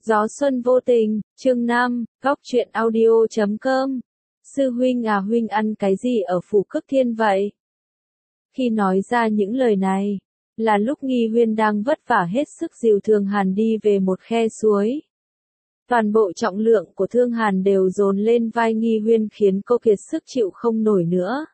Gió xuân vô tình, chương 5, góc truyện audio.com. Sư huynh à, huynh ăn cái gì ở Phủ Cước Thiên vậy? Khi nói ra những lời này, là lúc Nghi Huyên đang vất vả hết sức dìu Thương Hàn đi về một khe suối. Toàn bộ trọng lượng của Thương Hàn đều dồn lên vai Nghi Huyên khiến cô kiệt sức chịu không nổi nữa.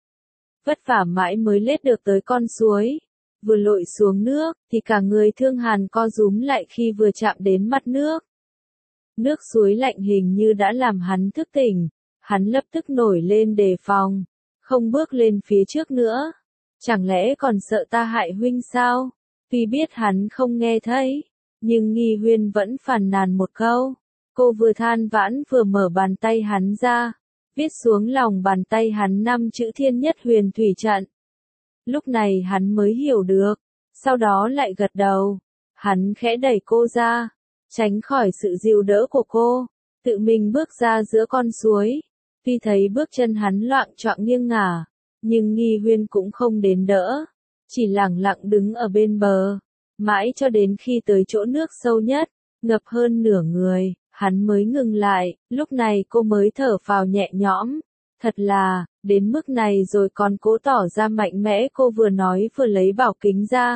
Vất vả mãi mới lết được tới con suối. Vừa lội xuống nước, thì cả người Thương Hàn co rúm lại khi vừa chạm đến mặt nước. Nước suối lạnh hình như đã làm hắn thức tỉnh. Hắn lập tức nổi lên đề phòng, không bước lên phía trước nữa. Chẳng lẽ còn sợ ta hại huynh sao? Tuy biết hắn không nghe thấy, nhưng Nghi Huyên vẫn phàn nàn một câu. Cô vừa than vãn vừa mở bàn tay hắn ra, viết xuống lòng bàn tay hắn 5 chữ Thiên Nhất Huyền Thủy Trận. Lúc này hắn mới hiểu được, sau đó lại gật đầu. Hắn khẽ đẩy cô ra, tránh khỏi sự dìu đỡ của cô, tự mình bước ra giữa con suối. Tuy thấy bước chân hắn loạng choạng nghiêng ngả, nhưng Nghi Huyên cũng không đến đỡ, chỉ lẳng lặng đứng ở bên bờ, mãi cho đến khi tới chỗ nước sâu nhất, ngập hơn nửa người, hắn mới ngừng lại. Lúc này cô mới thở phào nhẹ nhõm. Thật là, đến mức này rồi còn cố tỏ ra mạnh mẽ. Cô vừa nói vừa lấy bảo kính ra,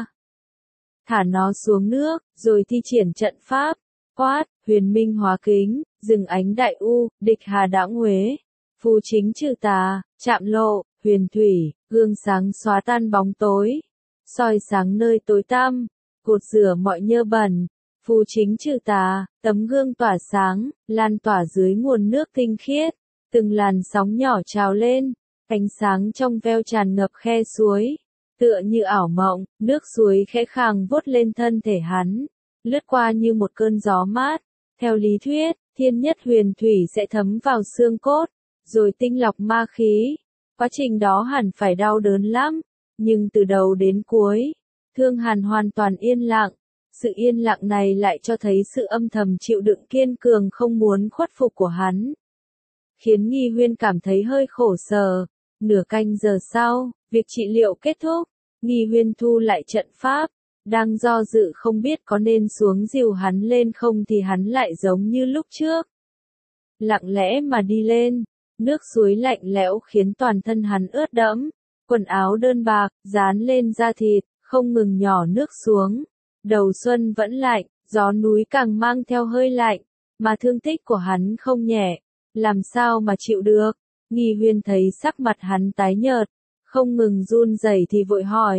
thả nó xuống nước, rồi thi triển trận pháp, quát, huyền minh hóa kính, dừng ánh đại u, địch hà đãng huế, phù chính trừ tà, chạm lộ, huyền thủy, gương sáng xóa tan bóng tối, soi sáng nơi tối tăm, cột rửa mọi nhơ bẩn, phù chính trừ tà, tấm gương tỏa sáng, lan tỏa dưới nguồn nước tinh khiết. Từng làn sóng nhỏ trào lên, ánh sáng trong veo tràn ngập khe suối, tựa như ảo mộng. Nước suối khẽ khàng vuốt lên thân thể hắn, lướt qua như một cơn gió mát. Theo lý thuyết, Thiên Nhất Huyền Thủy sẽ thấm vào xương cốt, rồi tinh lọc ma khí. Quá trình đó hẳn phải đau đớn lắm, nhưng từ đầu đến cuối, Thương Hàn hoàn toàn yên lặng. Sự yên lặng này lại cho thấy sự âm thầm chịu đựng kiên cường không muốn khuất phục của hắn, khiến Nghi Huyên cảm thấy hơi khổ sở. Nửa canh giờ sau, việc trị liệu kết thúc, Nghi Huyên thu lại trận pháp, đang do dự không biết có nên xuống dìu hắn lên không thì hắn lại giống như lúc trước, lặng lẽ mà đi lên. Nước suối lạnh lẽo khiến toàn thân hắn ướt đẫm, quần áo đơn bạc dán lên da thịt, không ngừng nhỏ nước xuống. Đầu xuân vẫn lạnh, gió núi càng mang theo hơi lạnh, mà thương tích của hắn không nhẹ, làm sao mà chịu được. Nghi Huyên thấy sắc mặt hắn tái nhợt, không ngừng run rẩy thì vội hỏi,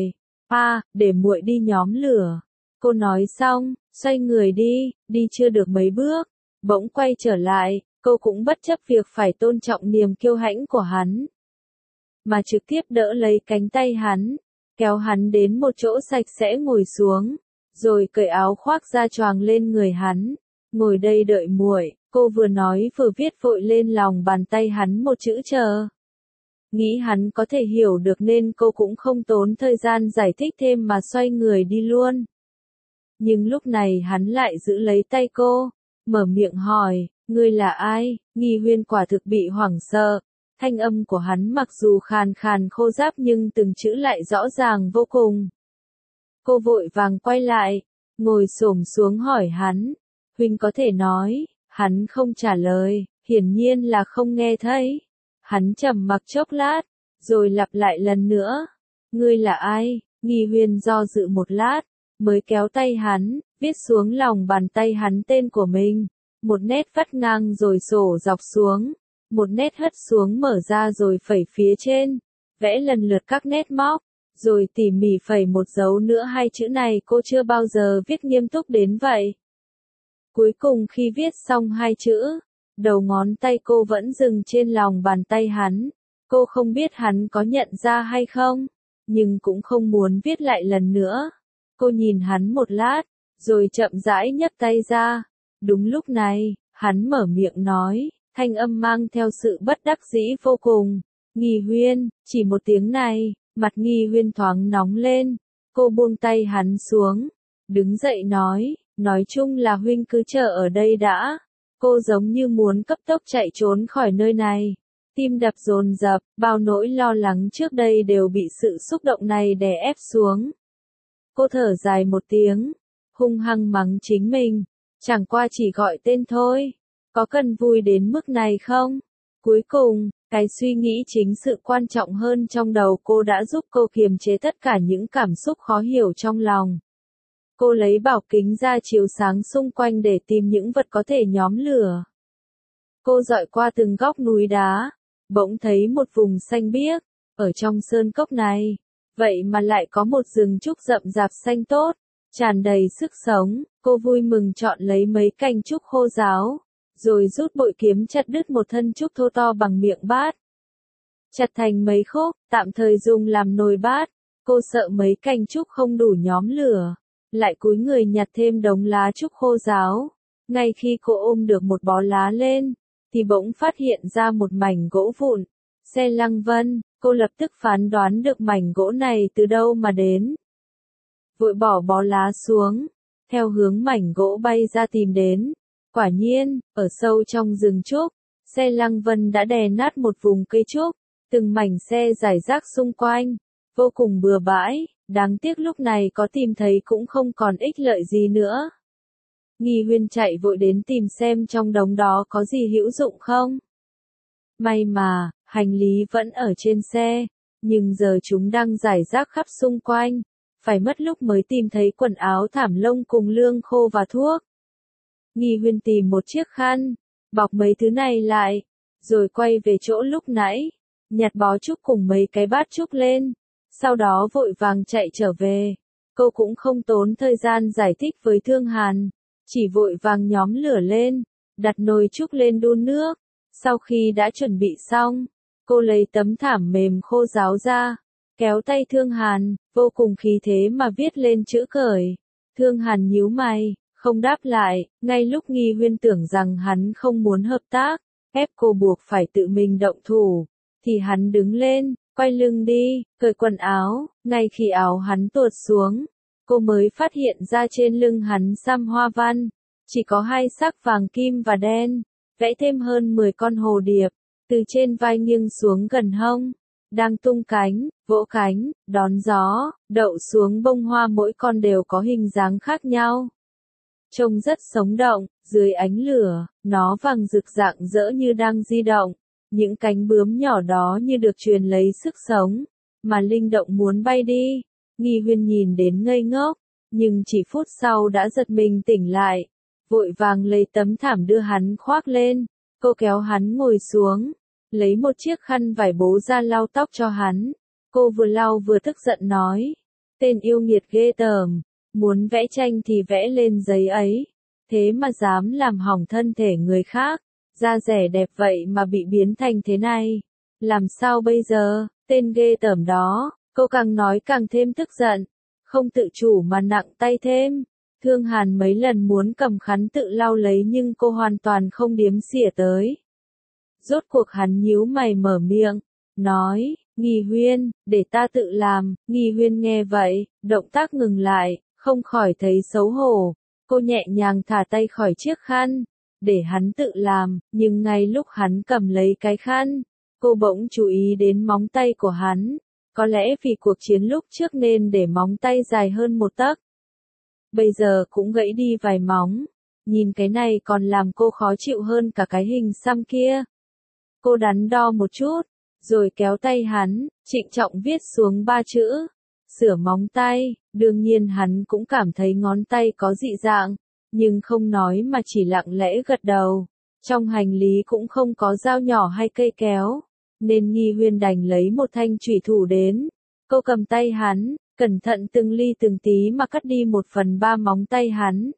để muội đi nhóm lửa. Cô nói xong, xoay người đi chưa được mấy bước, bỗng quay trở lại. Cô cũng bất chấp việc phải tôn trọng niềm kiêu hãnh của hắn, mà trực tiếp đỡ lấy cánh tay hắn, kéo hắn đến một chỗ sạch sẽ ngồi xuống, rồi cởi áo khoác ra choàng lên người hắn. Ngồi đây đợi muội. Cô vừa nói vừa viết vội lên lòng bàn tay hắn một chữ chờ. Nghĩ hắn có thể hiểu được nên cô cũng không tốn thời gian giải thích thêm mà xoay người đi luôn. Nhưng lúc này hắn lại giữ lấy tay cô, mở miệng hỏi, ngươi là ai? Nghi Huyên quả thực bị hoảng sợ. Thanh âm của hắn mặc dù khàn khàn khô ráp nhưng từng chữ lại rõ ràng vô cùng. Cô vội vàng quay lại, ngồi xổm xuống hỏi hắn, huynh có thể nói. Hắn không trả lời, hiển nhiên là không nghe thấy. Hắn trầm mặc chốc lát, rồi lặp lại lần nữa, ngươi là ai? Nghi Huyên do dự một lát, mới kéo tay hắn, viết xuống lòng bàn tay hắn tên của mình. Một nét vắt ngang rồi sổ dọc xuống, một nét hất xuống mở ra rồi phẩy phía trên, vẽ lần lượt các nét móc, rồi tỉ mỉ phẩy một dấu nữa. Hai chữ này cô chưa bao giờ viết nghiêm túc đến vậy. Cuối cùng khi viết xong hai chữ, đầu ngón tay cô vẫn dừng trên lòng bàn tay hắn. Cô không biết hắn có nhận ra hay không, nhưng cũng không muốn viết lại lần nữa. Cô nhìn hắn một lát, rồi chậm rãi nhấc tay ra. Đúng lúc này, hắn mở miệng nói, thanh âm mang theo sự bất đắc dĩ vô cùng. Nghi Huyên. Chỉ một tiếng này, mặt Nghi Huyên thoáng nóng lên. Cô buông tay hắn xuống, đứng dậy nói chung là huynh cứ chờ ở đây đã. Cô giống như muốn cấp tốc chạy trốn khỏi nơi này. Tim đập dồn dập, bao nỗi lo lắng trước đây đều bị sự xúc động này đè ép xuống. Cô thở dài một tiếng, hung hăng mắng chính mình. Chẳng qua chỉ gọi tên thôi. Có cần vui đến mức này không? Cuối cùng, cái suy nghĩ chính sự quan trọng hơn trong đầu cô đã giúp cô kiềm chế tất cả những cảm xúc khó hiểu trong lòng. Cô lấy bảo kính ra chiếu sáng xung quanh để tìm những vật có thể nhóm lửa. Cô dọi qua từng góc núi đá, bỗng thấy một vùng xanh biếc, ở trong sơn cốc này. Vậy mà lại có một rừng trúc rậm rạp xanh tốt, tràn đầy sức sống. Cô vui mừng chọn lấy mấy cành trúc khô ráo, rồi rút bội kiếm chặt đứt một thân trúc thô to bằng miệng bát. Chặt thành mấy khúc, tạm thời dùng làm nồi bát. Cô sợ mấy cành trúc không đủ nhóm lửa, lại cúi người nhặt thêm đống lá trúc khô ráo. Ngay khi cô ôm được một bó lá lên, thì bỗng phát hiện ra một mảnh gỗ vụn. Xe lăng vân, cô lập tức phán đoán được mảnh gỗ này từ đâu mà đến. Vội bỏ bó lá xuống, theo hướng mảnh gỗ bay ra tìm đến. Quả nhiên, ở sâu trong rừng trúc, xe lăng vân đã đè nát một vùng cây trúc, từng mảnh xe rải rác xung quanh, vô cùng bừa bãi, đáng tiếc lúc này có tìm thấy cũng không còn ích lợi gì nữa. Nghi Huyên chạy vội đến tìm xem trong đống đó có gì hữu dụng không. May mà, hành lý vẫn ở trên xe, nhưng giờ chúng đang rải rác khắp xung quanh, phải mất lúc mới tìm thấy quần áo thảm lông cùng lương khô và thuốc. Nghi Huyên tìm một chiếc khăn, bọc mấy thứ này lại, rồi quay về chỗ lúc nãy, nhặt bó trúc cùng mấy cái bát trúc lên, sau đó vội vàng chạy trở về. Cô cũng không tốn thời gian giải thích với Thương Hàn, chỉ vội vàng nhóm lửa lên, đặt nồi trúc lên đun nước. Sau khi đã chuẩn bị xong, cô lấy tấm thảm mềm khô ráo ra, kéo tay Thương Hàn, vô cùng khí thế mà viết lên chữ cởi. Thương Hàn nhíu mày, không đáp lại, ngay lúc Nghi Huyên tưởng rằng hắn không muốn hợp tác, ép cô buộc phải tự mình động thủ, thì hắn đứng lên, quay lưng đi, cởi quần áo. Ngay khi áo hắn tuột xuống, cô mới phát hiện ra trên lưng hắn xăm hoa văn, chỉ có hai sắc vàng kim và đen, vẽ thêm hơn 10 con hồ điệp, từ trên vai nghiêng xuống gần hông, đang tung cánh, vỗ cánh, đón gió, đậu xuống bông hoa, mỗi con đều có hình dáng khác nhau. Trông rất sống động, dưới ánh lửa, nó vàng rực rạng rỡ như đang di động, những cánh bướm nhỏ đó như được truyền lấy sức sống, mà linh động muốn bay đi. Nghi Huyên nhìn đến ngây ngốc, nhưng chỉ phút sau đã giật mình tỉnh lại, vội vàng lấy tấm thảm đưa hắn khoác lên. Cô kéo hắn ngồi xuống, lấy một chiếc khăn vải bố ra lau tóc cho hắn. Cô vừa lau vừa tức giận nói, tên yêu nghiệt ghê tởm, muốn vẽ tranh thì vẽ lên giấy ấy, thế mà dám làm hỏng thân thể người khác, da rẻ đẹp vậy mà bị biến thành thế này. Làm sao bây giờ, tên ghê tởm đó. Cô càng nói càng thêm tức giận, không tự chủ mà nặng tay thêm. Thương Hàn mấy lần muốn cầm khăn tự lau lấy nhưng cô hoàn toàn không điếm xỉa tới. Rốt cuộc hắn nhíu mày mở miệng, nói, Nghi Huyên, để ta tự làm. Nghi Huyên nghe vậy, động tác ngừng lại, không khỏi thấy xấu hổ. Cô nhẹ nhàng thả tay khỏi chiếc khăn, để hắn tự làm, nhưng ngay lúc hắn cầm lấy cái khăn, cô bỗng chú ý đến móng tay của hắn. Có lẽ vì cuộc chiến lúc trước nên để móng tay dài hơn một tấc. Bây giờ cũng gãy đi vài móng. Nhìn cái này còn làm cô khó chịu hơn cả cái hình xăm kia. Cô đắn đo một chút, rồi kéo tay hắn, trịnh trọng viết xuống 3 chữ. Sửa móng tay. Đương nhiên hắn cũng cảm thấy ngón tay có dị dạng, nhưng không nói mà chỉ lặng lẽ gật đầu. Trong hành lý cũng không có dao nhỏ hay cây kéo, nên Nghi Huyên đành lấy một thanh chủy thủ đến. Cô cầm tay hắn, cẩn thận từng ly từng tí mà cắt đi 1/3 móng tay hắn.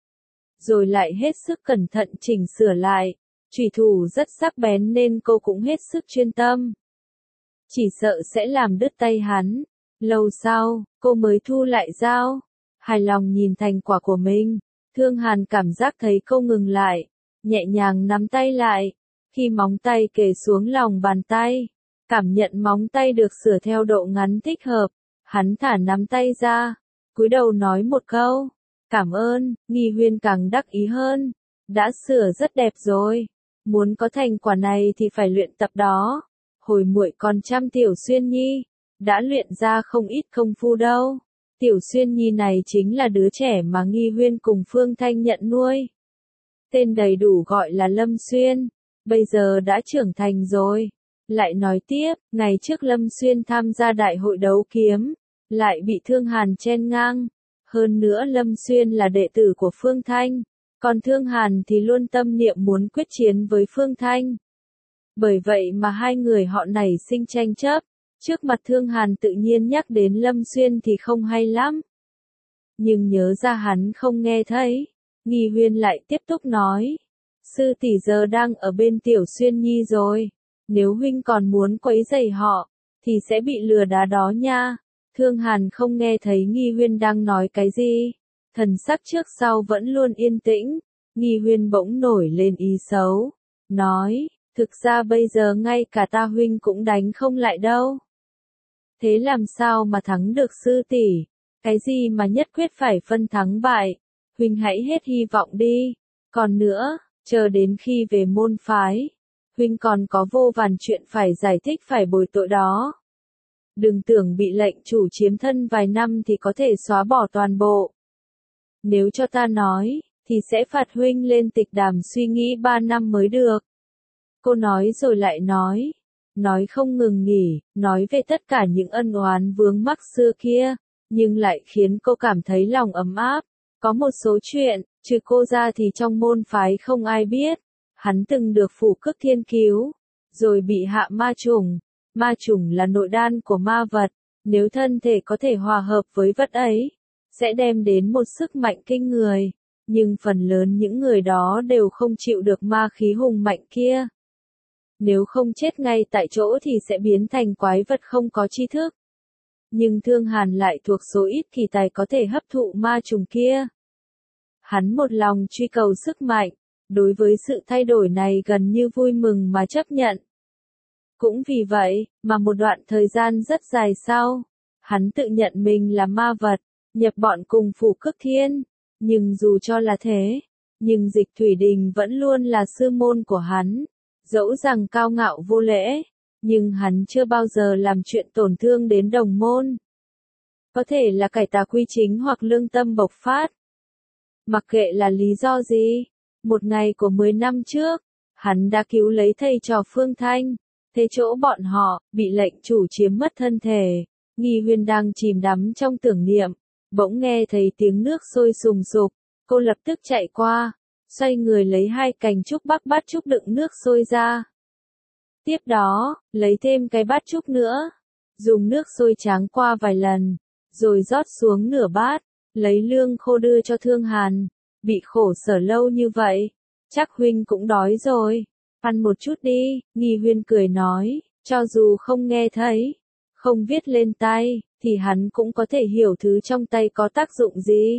Rồi lại hết sức cẩn thận chỉnh sửa lại. Chủy thủ rất sắc bén nên cô cũng hết sức chuyên tâm. Chỉ sợ sẽ làm đứt tay hắn. Lâu sau, cô mới thu lại dao. Hài lòng nhìn thành quả của mình, Thương Hàn cảm giác thấy cô ngừng lại, nhẹ nhàng nắm tay lại. Khi móng tay kề xuống lòng bàn tay, cảm nhận móng tay được sửa theo độ ngắn thích hợp, hắn thả nắm tay ra, cúi đầu nói một câu, cảm ơn. Nghi Huyên càng đắc ý hơn, đã sửa rất đẹp rồi, muốn có thành quả này thì phải luyện tập đó. Hồi muội còn chăm Tiểu Xuyên Nhi, đã luyện ra không ít công phu đâu. Tiểu Xuyên Nhi này chính là đứa trẻ mà Nghi Huyên cùng Phương Thanh nhận nuôi. tên đầy đủ gọi là Lâm Xuyên, bây giờ đã trưởng thành rồi. Lại nói tiếp, ngày trước Lâm Xuyên tham gia đại hội đấu kiếm, lại bị Thương Hàn chen ngang. Hơn nữa Lâm Xuyên là đệ tử của Phương Thanh, còn Thương Hàn thì luôn tâm niệm muốn quyết chiến với Phương Thanh. Bởi vậy mà hai người họ nảy sinh tranh chấp, trước mặt Thương Hàn tự nhiên nhắc đến Lâm Xuyên thì không hay lắm. Nhưng nhớ ra hắn không nghe thấy, Nghi Huyên lại tiếp tục nói, sư tỷ giờ đang ở bên Tiểu Xuyên Nhi rồi, nếu huynh còn muốn quấy rầy họ, thì sẽ bị lừa đá đó nha. Thương Hàn không nghe thấy Nghi Huyên đang nói cái gì, thần sắc trước sau vẫn luôn yên tĩnh. Nghi Huyên bỗng nổi lên ý xấu, nói, thực ra bây giờ ngay cả ta huynh cũng đánh không lại đâu. Thế làm sao mà thắng được sư tỷ? Cái gì mà nhất quyết phải phân thắng bại? Huynh hãy hết hy vọng đi. Còn nữa, chờ đến khi về môn phái, huynh còn có vô vàn chuyện phải giải thích phải bồi tội đó. Đừng tưởng bị lệnh chủ chiếm thân vài năm thì có thể xóa bỏ toàn bộ. Nếu cho ta nói, thì sẽ phạt huynh lên tịch đàm suy nghĩ 3 năm mới được. Cô nói rồi lại nói không ngừng nghỉ, nói về tất cả những ân oán vướng mắc xưa kia, nhưng lại khiến cô cảm thấy lòng ấm áp. Có một số chuyện, trừ cô ra thì trong môn phái không ai biết. Hắn từng được Phủ Cước Thiên cứu, rồi bị hạ ma trùng. Ma trùng là nội đan của ma vật, nếu thân thể có thể hòa hợp với vật ấy, sẽ đem đến một sức mạnh kinh người. Nhưng phần lớn những người đó đều không chịu được ma khí hùng mạnh kia. Nếu không chết ngay tại chỗ thì sẽ biến thành quái vật không có tri thức. Nhưng Thương Hàn lại thuộc số ít kỳ tài có thể hấp thụ ma trùng kia. Hắn một lòng truy cầu sức mạnh, đối với sự thay đổi này gần như vui mừng mà chấp nhận. Cũng vì vậy, mà một đoạn thời gian rất dài sau, hắn tự nhận mình là ma vật, nhập bọn cùng Phủ Cước Thiên. Nhưng dù cho là thế, nhưng Dịch Thủy Đình vẫn luôn là sư môn của hắn. Dẫu rằng cao ngạo vô lễ, nhưng hắn chưa bao giờ làm chuyện tổn thương đến đồng môn. Có thể là cải tà quy chính hoặc lương tâm bộc phát. Mặc kệ là lý do gì, một ngày của 10 năm trước, hắn đã cứu lấy thầy trò Phương Thanh. Thế chỗ bọn họ, bị lệnh chủ chiếm mất thân thể. Nghi Huyên đang chìm đắm trong tưởng niệm, bỗng nghe thấy tiếng nước sôi sùng sục. Cô lập tức chạy qua, xoay người lấy 2 cành trúc bắc bát trúc đựng nước sôi ra. Tiếp đó, lấy thêm cái bát trúc nữa, dùng nước sôi tráng qua vài lần, rồi rót xuống nửa bát, lấy lương khô đưa cho Thương Hàn. Bị khổ sở lâu như vậy, chắc huynh cũng đói rồi, ăn một chút đi. Nghi Huyên cười nói, cho dù không nghe thấy, không viết lên tay, thì hắn cũng có thể hiểu thứ trong tay có tác dụng gì.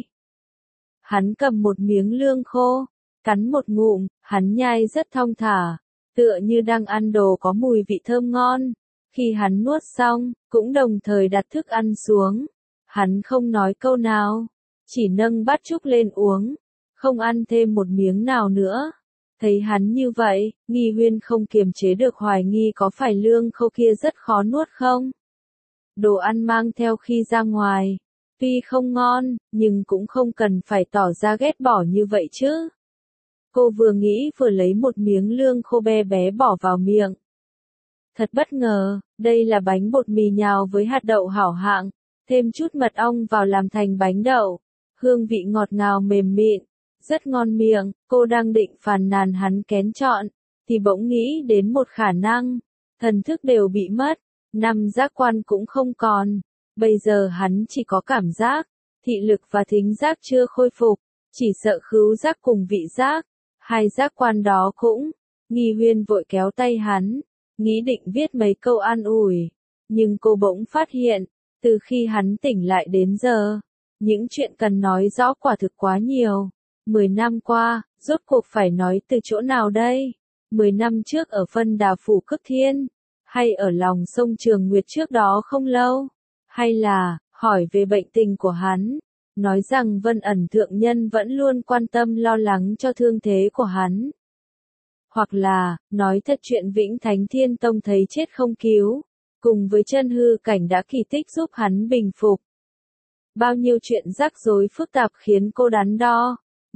Hắn cầm một miếng lương khô, cắn một ngụm, hắn nhai rất thong thả, tựa như đang ăn đồ có mùi vị thơm ngon. Khi hắn nuốt xong, cũng đồng thời đặt thức ăn xuống. Hắn không nói câu nào, chỉ nâng bát trúc lên uống, không ăn thêm một miếng nào nữa. Thấy hắn như vậy, Nghi Huyên không kiềm chế được hoài nghi có phải lương khô kia rất khó nuốt không? Đồ ăn mang theo khi ra ngoài, tuy không ngon, nhưng cũng không cần phải tỏ ra ghét bỏ như vậy chứ. Cô vừa nghĩ vừa lấy một miếng lương khô bé bé bỏ vào miệng. Thật bất ngờ, đây là bánh bột mì nhào với hạt đậu hảo hạng, thêm chút mật ong vào làm thành bánh đậu. Hương vị ngọt ngào mềm mịn, rất ngon miệng. Cô đang định phàn nàn hắn kén chọn, thì bỗng nghĩ đến một khả năng. Thần thức đều bị mất, 5 giác quan cũng không còn. Bây giờ hắn chỉ có cảm giác, thị lực và thính giác chưa khôi phục, chỉ sợ khứu giác cùng vị giác. 2 giác quan đó cũng. Nghi Huyên vội kéo tay hắn, nghĩ định viết mấy câu an ủi. Nhưng cô bỗng phát hiện, từ khi hắn tỉnh lại đến giờ, những chuyện cần nói rõ quả thực quá nhiều. 10 năm qua, rốt cuộc phải nói từ chỗ nào đây? 10 năm trước ở phân đà Phủ Cước Thiên, hay ở lòng sông Trường Nguyệt trước đó không lâu, hay là hỏi về bệnh tình của hắn, nói rằng Vân Ẩn thượng nhân vẫn luôn quan tâm lo lắng cho thương thế của hắn. Hoặc là, nói thật chuyện Vĩnh Thánh Thiên Tông thấy chết không cứu, cùng với chân hư cảnh đã kỳ tích giúp hắn bình phục. Bao nhiêu chuyện rắc rối phức tạp khiến cô đắn đo,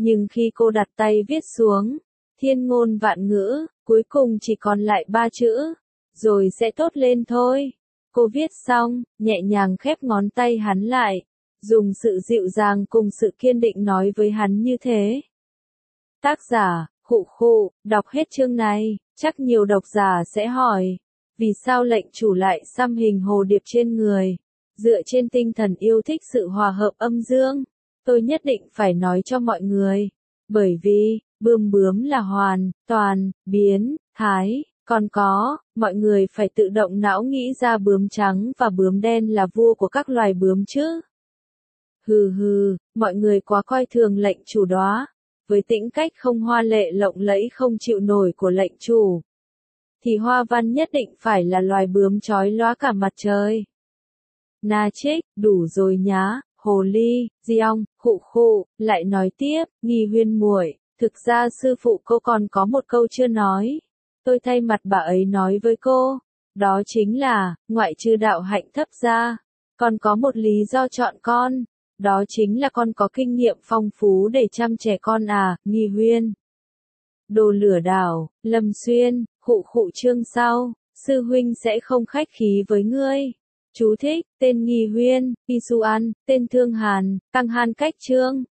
Nhưng khi cô đặt tay viết xuống, thiên ngôn vạn ngữ, cuối cùng chỉ còn lại 3 chữ, rồi sẽ tốt lên thôi. Cô viết xong, nhẹ nhàng khép ngón tay hắn lại, dùng sự dịu dàng cùng sự kiên định nói với hắn như thế. Tác giả, khụ khụ, đọc hết chương này, chắc nhiều độc giả sẽ hỏi, vì sao lệnh chủ lại xăm hình hồ điệp trên người? Dựa trên tinh thần yêu thích sự hòa hợp âm dương, tôi nhất định phải nói cho mọi người, bởi vì, bướm là hoàn, toàn, biến, thái, còn có, mọi người phải tự động não nghĩ ra bướm trắng và bướm đen là vua của các loài bướm chứ. Hừ hừ, mọi người quá coi thường lệnh chủ đó. Với tính cách không hoa lệ lộng lẫy không chịu nổi của lệnh chủ, thì Hoa Văn nhất định phải là loài bướm chói lóa cả mặt trời. Na Trích, đủ rồi nhá, hồ ly, Diong, khụ khụ, lại nói tiếp, Nghi Huyên muội, thực ra sư phụ cô còn có một câu chưa nói. Tôi thay mặt bà ấy nói với cô, đó chính là, ngoại trừ đạo hạnh thấp ra, còn có một lý do chọn con, đó chính là con có kinh nghiệm phong phú để chăm trẻ con à, Nghi Huyên. Đồ lửa đảo, Lâm Xuyên, khụ khụ chương sau, sư huynh sẽ không khách khí với ngươi. Chú thích, tên Nghi Huyên, Isuan, tên Thương Hàn, Tăng Han cách chương.